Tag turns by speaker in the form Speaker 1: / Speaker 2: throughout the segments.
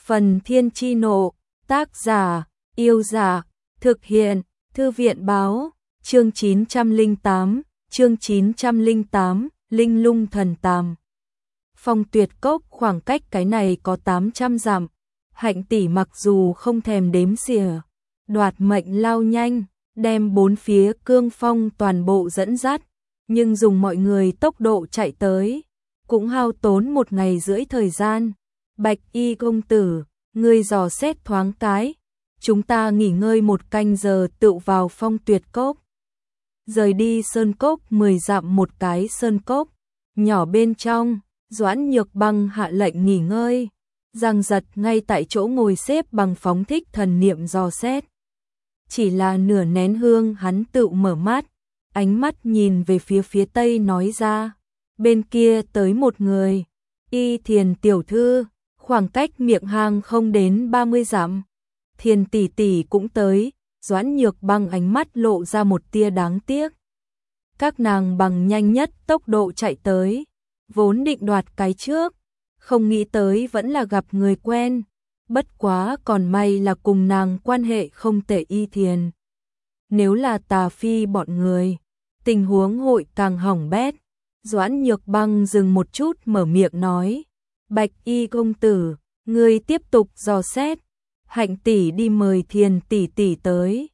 Speaker 1: Phần Thiên Chi Nộ, tác giả, Yêu Giả, thực hiện, Thư viện Báo, chương 908, Linh Lung Thần Tàm. Phong Tuyệt Cốc khoảng cách cái này có 800 dặm, Hạnh tỷ mặc dù không thèm đếm xỉa, đoạt mệnh lao nhanh, đem bốn phía cương phong toàn bộ dẫn dắt, nhưng dùng mọi người tốc độ chạy tới, cũng hao tốn 1 ngày rưỡi thời gian. Bạch Y công tử, ngươi dò xét thoáng cái, chúng ta nghỉ ngơi 1 canh giờ tựu vào Phong Tuyệt Cốc. Rời đi sơn cốc 10 dặm một cái sơn cốc, nhỏ bên trong, Doãn Nhược Băng hạ lệnh nghỉ ngơi, Giang Giật ngay tại chỗ ngồi xếp bằng phóng thích thần niệm dò xét. Chỉ là nửa nén hương hắn tựu mở mắt, ánh mắt nhìn về phía tây nói ra, bên kia tới một người, Y Thiền tiểu thư, khoảng cách miệng hang không đến 30 dặm. Thiền tỷ tỷ cũng tới, Doãn Nhược Băng ánh mắt lộ ra một tia đáng tiếc. Các nàng bằng nhanh nhất tốc độ chạy tới, vốn định đoạt cái trước, không nghĩ tới vẫn là gặp người quen, bất quá còn may là cùng nàng quan hệ không tệ Y Thiền. Nếu là Tà Phi bọn người, tình huống hội càng hỏng bét. Doãn Nhược Băng dừng một chút mở miệng nói, Bạch Y công tử, ngươi tiếp tục dò xét, Hạnh tỷ đi mời Thiền tỷ tỷ tới.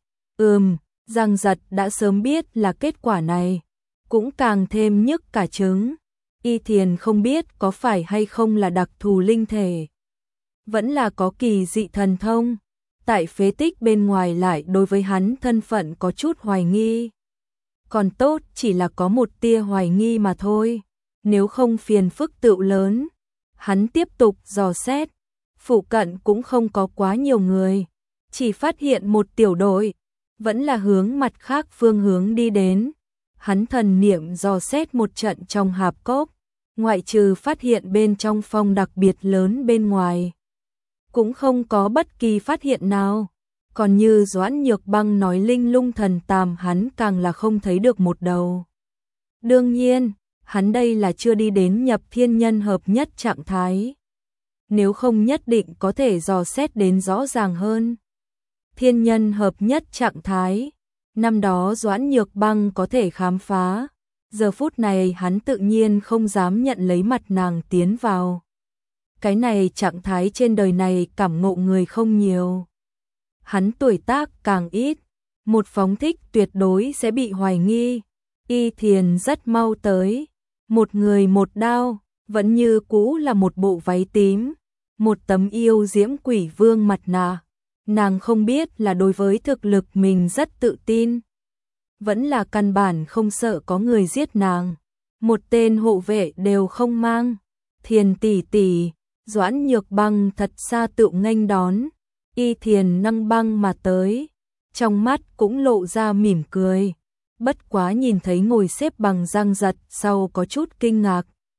Speaker 1: Giang Giật đã sớm biết là kết quả này, cũng càng thêm nhức cả trứng. Y Thiền không biết có phải hay không là đặc thù linh thể, vẫn là có kỳ dị thần thông, tại phế tích bên ngoài lại đối với hắn thân phận có chút hoài nghi. Còn tốt chỉ là có một tia hoài nghi mà thôi, nếu không phiền phức tựu lớn. Hắn tiếp tục dò xét, phụ cận cũng không có quá nhiều người, chỉ phát hiện một tiểu đội, vẫn là hướng mặt khác phương hướng đi đến. Hắn thần niệm dò xét một trận trong hạp cốc, ngoại trừ phát hiện bên trong phong đặc biệt lớn bên ngoài, cũng không có bất kỳ phát hiện nào. Còn như Doãn Nhược Băng nói Linh Lung Thần Tàm hắn càng là không thấy được một đầu. Đương nhiên, hắn đây là chưa đi đến nhập thiên nhân hợp nhất trạng thái, nếu không nhất định có thể dò xét đến rõ ràng hơn. Thiên nhân hợp nhất trạng thái, năm đó Doãn Nhược Băng có thể khám phá, giờ phút này hắn tự nhiên không dám nhận lấy mặt nàng tiến vào. Cái này trạng thái trên đời này cảm ngộ người không nhiều. Hắn tuổi tác càng ít, một phóng thích tuyệt đối sẽ bị hoài nghi. Y Thiền rất mau tới, một người một đao, vẫn như cũ là một bộ váy tím, một tấm yêu diễm quỷ vương mặt nạ. Nàng không biết là đối với thực lực mình rất tự tin, vẫn là căn bản không sợ có người giết nàng, một tên hộ vệ đều không mang. Thiền tỷ tỷ, Doãn Nhược Băng thật xa tự nghênh đón. Y Thiền nâng băng mà tới, trong mắt cũng lộ ra mỉm cười, bất quá nhìn thấy ngồi xếp bằng Giang Giật sau có chút kinh ngạc.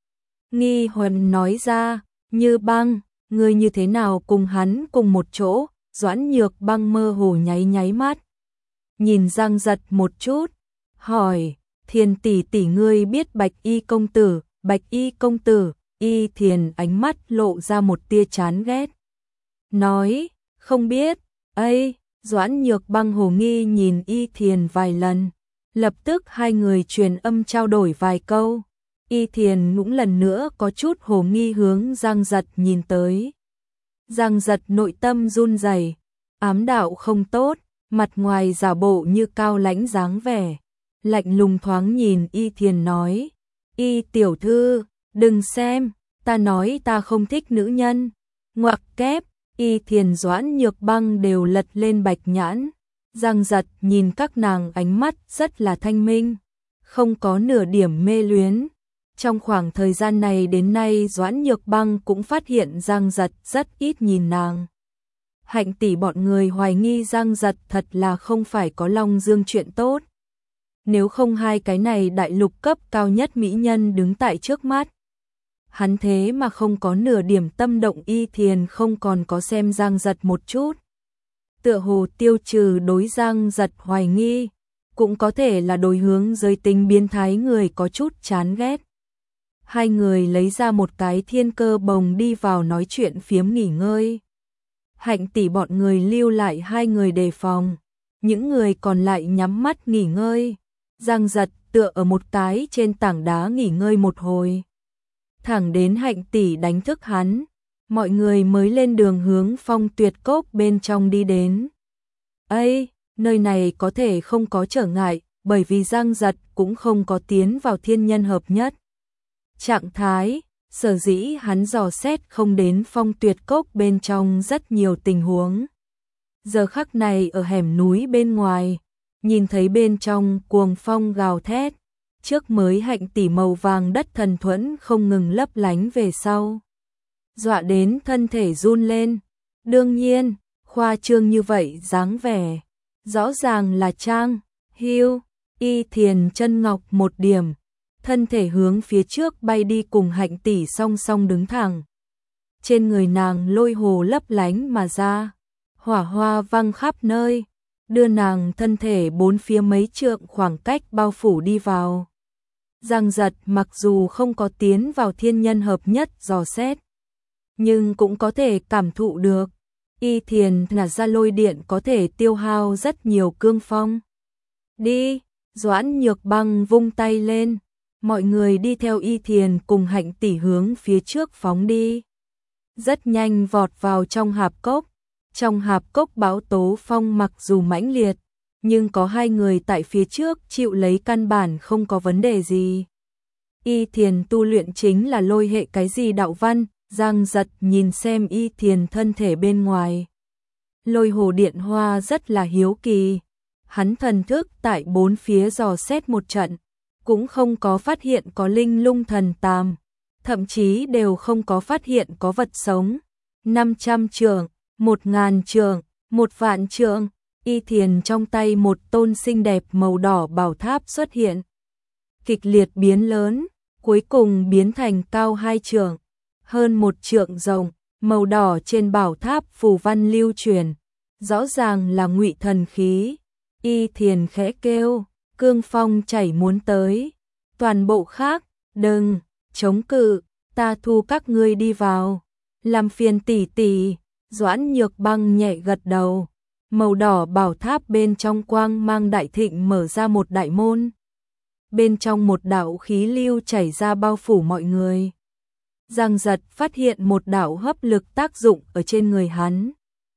Speaker 1: Nghi Huân nói ra, Như Băng, ngươi như thế nào cùng hắn cùng một chỗ? Doãn Nhược Băng mơ hồ nháy mắt, nhìn Giang Giật một chút, hỏi, Thiền tỷ tỷ ngươi biết Bạch Y công tử? Bạch Y công tử? Y Thiền ánh mắt lộ ra một tia chán ghét, nói, không biết. Ấy, Doãn Nhược Băng hồ nghi nhìn Y Thiền vài lần, lập tức hai người truyền âm trao đổi vài câu. Y Thiền cũng lần nữa có chút hồ nghi hướng Giang Giật nhìn tới. Giang Giật nội tâm run rẩy, ám đạo không tốt, mặt ngoài giả bộ như cao lãnh dáng vẻ, lạnh lùng thoáng nhìn Y Thiền nói, Y tiểu thư, đừng xem, ta nói ta không thích nữ nhân. Ngoặc kép, Y Thiền Doãn Nhược Băng đều lật lên bạch nhãn. Giang Giật nhìn các nàng ánh mắt rất là thanh minh, không có nửa điểm mê luyến. Trong khoảng thời gian này đến nay Doãn Nhược Băng cũng phát hiện Giang Giật rất ít nhìn nàng. Hạnh tỷ bọn người hoài nghi Giang Giật thật là không phải có Long Dương chuyện tốt. Nếu không hai cái này đại lục cấp cao nhất mỹ nhân đứng tại trước mắt, hắn thế mà không có nửa điểm tâm động. Y Thiền không còn có xem Giang Giật một chút, tựa hồ tiêu trừ đối Giang Giật hoài nghi, cũng có thể là đối hướng giới tính biến thái người có chút chán ghét. Hai người lấy ra một cái thiên cơ bồng đi vào nói chuyện phiếm nghỉ ngơi. Hạnh tỷ bọn người lưu lại 2 người đề phòng, những người còn lại nhắm mắt nghỉ ngơi. Giang Giật tựa ở một cái trên tảng đá nghỉ ngơi một hồi. Thẳng đến Hạnh tỷ đánh thức hắn, mọi người mới lên đường hướng Phong Tuyệt Cốc bên trong đi đến. Ây, nơi này có thể không có trở ngại, bởi vì Giang Giật cũng không có tiến vào thiên nhân hợp nhất trạng thái, sở dĩ hắn dò xét không đến Phong Tuyệt Cốc bên trong rất nhiều tình huống. Giờ khắc này ở hẻm núi bên ngoài, nhìn thấy bên trong cuồng phong gào thét, trước mới Hạnh tỷ màu vàng đất thần thuẫn không ngừng lấp lánh về sau. Dọa đến thân thể run lên, đương nhiên, khoa trương như vậy dáng vẻ, rõ ràng là trang, hưu, Y Thiền chân ngọc một điểm, thân thể hướng phía trước bay đi cùng Hạnh tỷ song song đứng thẳng. Trên người nàng lôi hồ lấp lánh mà ra, hỏa hoa văng khắp nơi, đưa nàng thân thể 4 phía mấy trượng khoảng cách bao phủ đi vào. Giang Giật mặc dù không có tiến vào thiên nhân hợp nhất dò xét, nhưng cũng có thể cảm thụ được. Y Thiền là ra lôi điện có thể tiêu hao rất nhiều cương phong. Đi, Doãn Nhược Băng vung tay lên, mọi người đi theo Y Thiền cùng Hạnh tỷ hướng phía trước phóng đi. Rất nhanh vọt vào trong hạp cốc. Trong hạp cốc bão tố phong mặc dù mãnh liệt, nhưng có 2 người tại phía trước chịu lấy căn bản không có vấn đề gì. Y Thiền tu luyện chính là lôi hệ cái gì đạo văn, Giang Giật nhìn xem Y Thiền thân thể bên ngoài. Lôi hồ điện hoa rất là hiếu kỳ, hắn thần thức tại 4 phía dò xét một trận, cũng không có phát hiện có linh lung thần tam, thậm chí đều không có phát hiện có vật sống. 500 trượng, 1000 trượng, 1.000 trượng, Y Thiền trong tay một tôn xinh đẹp màu đỏ bảo tháp xuất hiện. Kịch liệt biến lớn, cuối cùng biến thành cao 2 trượng, hơn 1 trượng rộng, màu đỏ trên bảo tháp phù văn lưu truyền, rõ ràng là ngụy thần khí. Y Thiền khẽ kêu, cương phong chảy muốn tới, toàn bộ khác, đừng, chống cự, ta thu các ngươi đi vào, làm phiền tỷ tỷ. Doãn Nhược Băng nhẹ gật đầu, màu đỏ bảo tháp bên trong quang mang đại thịnh mở ra một đại môn. Bên trong một đạo khí lưu chảy ra bao phủ mọi người. Giang Giật phát hiện một đạo hấp lực tác dụng ở trên người hắn.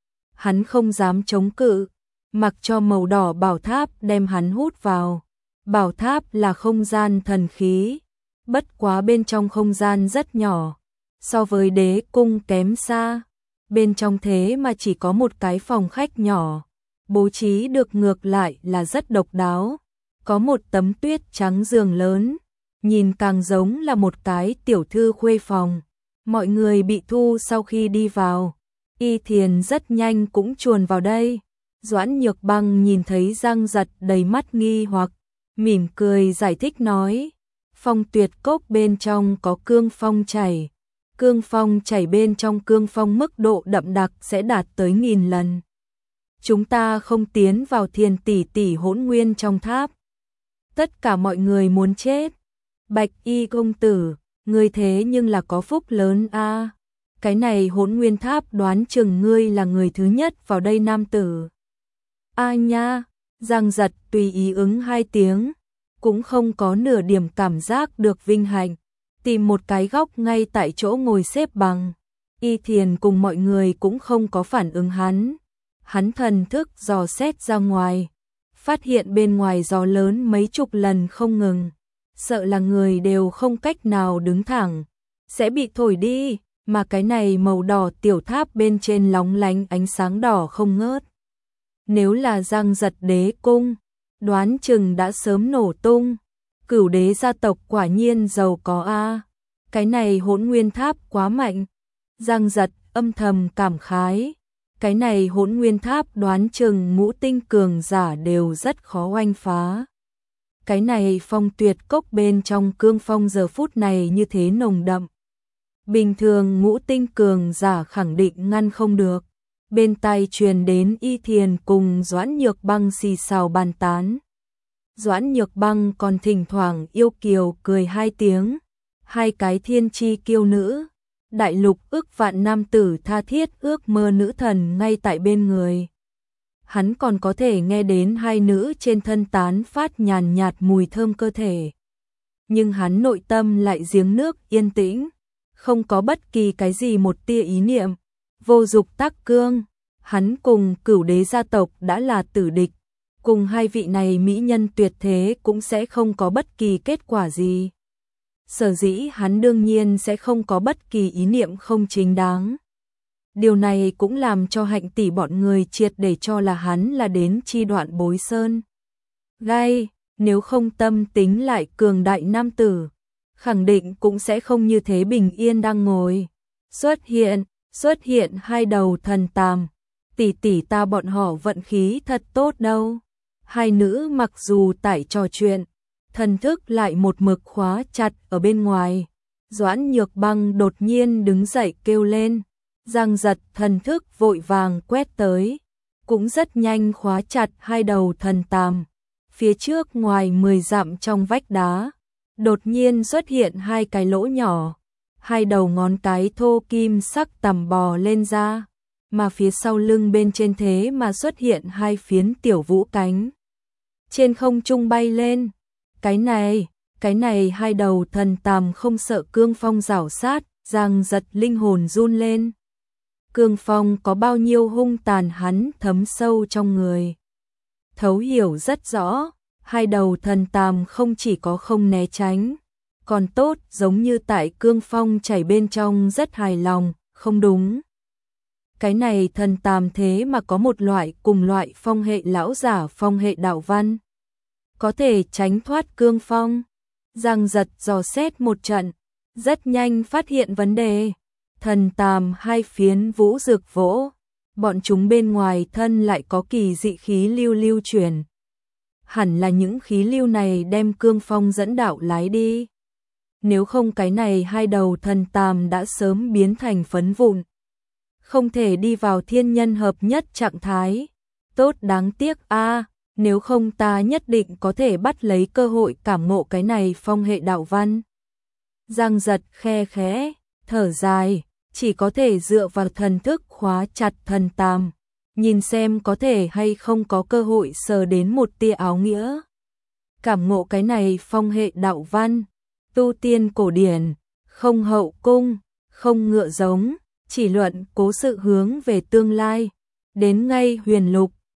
Speaker 1: Hắn không dám chống cự, mặc cho màu đỏ bảo tháp đem hắn hút vào. Bảo tháp là không gian thần khí, bất quá bên trong không gian rất nhỏ, so với đế cung kém xa. Bên trong thế mà chỉ có một cái phòng khách nhỏ, bố trí được ngược lại là rất độc đáo. Có một tấm tuyết trắng giường lớn, nhìn càng giống là một cái tiểu thư khuê phòng. Mọi người bị thu sau khi đi vào, Y Thiền rất nhanh cũng chuồn vào đây. Doãn Nhược Băng nhìn thấy Giang Giật đầy mắt nghi hoặc, mỉm cười giải thích nói, Phong Tuyệt Cốc bên trong có cương phong chảy. Cương phong chảy bên trong cương phong mức độ đậm đặc sẽ đạt tới 1000 lần. Chúng ta không tiến vào Thiền tỷ tỷ hỗn nguyên trong tháp. Tất cả mọi người muốn chết. Bạch Y công tử, ngươi thế nhưng là có phúc lớn a. Cái này hỗn nguyên tháp đoán chừng ngươi là người thứ nhất vào đây nam tử. A nha, Giang Giật tùy ý ứng 2 tiếng, cũng không có nửa điểm cảm giác được vinh hạnh. Tìm một cái góc ngay tại chỗ ngồi xếp bằng. Y Thiền cùng mọi người cũng không có phản ứng hắn. Hắn thần thức dò xét ra ngoài, phát hiện bên ngoài gió lớn mấy chục lần không ngừng, sợ là người đều không cách nào đứng thẳng, sẽ bị thổi đi, mà cái này màu đỏ tiểu tháp bên trên lóng lánh ánh sáng đỏ không ngớt. Nếu là Giang Giật đế cung, đoán chừng đã sớm nổ tung. Cửu đế gia tộc quả nhiên giàu có a. Cái này hỗn nguyên tháp quá mạnh. Giang Giật âm thầm cảm khái. Cái này hỗn nguyên tháp đoán chừng ngũ tinh cường giả đều rất khó oanh phá. Cái này Phong Tuyệt Cốc bên trong cương phong giờ phút này như thế nồng đậm. Bình thường ngũ tinh cường giả khẳng định ngăn không được. Bên tai truyền đến Y Thiền cùng Doãn Nhược Băng xì xào bàn tán. Doãn Nhược Băng còn thỉnh thoảng yêu kiều cười 2 tiếng. 2 cái thiên chi kiêu nữ, đại lục ước vạn nam tử tha thiết ước mơ nữ thần ngay tại bên người. Hắn còn có thể nghe đến hai nữ trên thân tán phát nhàn nhạt mùi thơm cơ thể. Nhưng hắn nội tâm lại giếng nước yên tĩnh, không có bất kỳ cái gì một tia ý niệm. Vô Dục Tắc Cương, hắn cùng Cửu Đế gia tộc đã là tử địch, cùng hai vị này mỹ nhân tuyệt thế cũng sẽ không có bất kỳ kết quả gì. Sở dĩ hắn đương nhiên sẽ không có bất kỳ ý niệm không chính đáng. Điều này cũng làm cho Hạnh tỷ bọn người triệt để cho là hắn là đến chi đoạn bối sơn. Gai, nếu không tâm tính lại cường đại nam tử, khẳng định cũng sẽ không như thế bình yên đang ngồi. Xuất hiện hai đầu thần tàm, tỷ tỷ ta bọn họ vận khí thật tốt đâu. Hai nữ mặc dù tại trò chuyện, thần thức lại một mực khóa chặt ở bên ngoài. Doãn Nhược Băng đột nhiên đứng dậy kêu lên, Giang Giật thần thức vội vàng quét tới, cũng rất nhanh khóa chặt hai đầu thần tàm. Phía trước ngoài 10 dặm trong vách đá, đột nhiên xuất hiện hai cái lỗ nhỏ, hai đầu ngón cái thô kim sắc tằm bò lên ra, mà phía sau lưng bên trên thế mà xuất hiện hai phiến tiểu vũ cánh. Trên không trung bay lên, cái này hai đầu thần tàm không sợ cương phong rảo sát, Giang Giật linh hồn run lên. Cương phong có bao nhiêu hung tàn hắn thấm sâu trong người. Thấu hiểu rất rõ, hai đầu thần tàm không chỉ có không né tránh, còn tốt giống như tại cương phong chảy bên trong rất hài lòng, không đúng. Cái này thần tàm thế mà có một loại cùng loại phong hệ lão giả phong hệ đạo văn. Có thể tránh thoát cương phong. Giang Giật dò xét một trận, rất nhanh phát hiện vấn đề. Thần tàm hai phiến vũ dược vỗ, bọn chúng bên ngoài thân lại có kỳ dị khí lưu lưu chuyển. Hẳn là những khí lưu này đem cương phong dẫn đạo lái đi. Nếu không cái này hai đầu thần tàm đã sớm biến thành phấn vụn. Không thể đi vào thiên nhân hợp nhất trạng thái. Tốt đáng tiếc a, nếu không ta nhất định có thể bắt lấy cơ hội cảm ngộ cái này phong hệ đạo văn. Giang Giật khe khẽ, thở dài, chỉ có thể dựa vào thần thức khóa chặt thần tàm, nhìn xem có thể hay không có cơ hội sờ đến một tia áo nghĩa. Cảm ngộ cái này phong hệ đạo văn, tu tiên cổ điển, không hậu cung, không ngựa giống, chỉ luận cố sự hướng về tương lai, đến ngay huyền lục,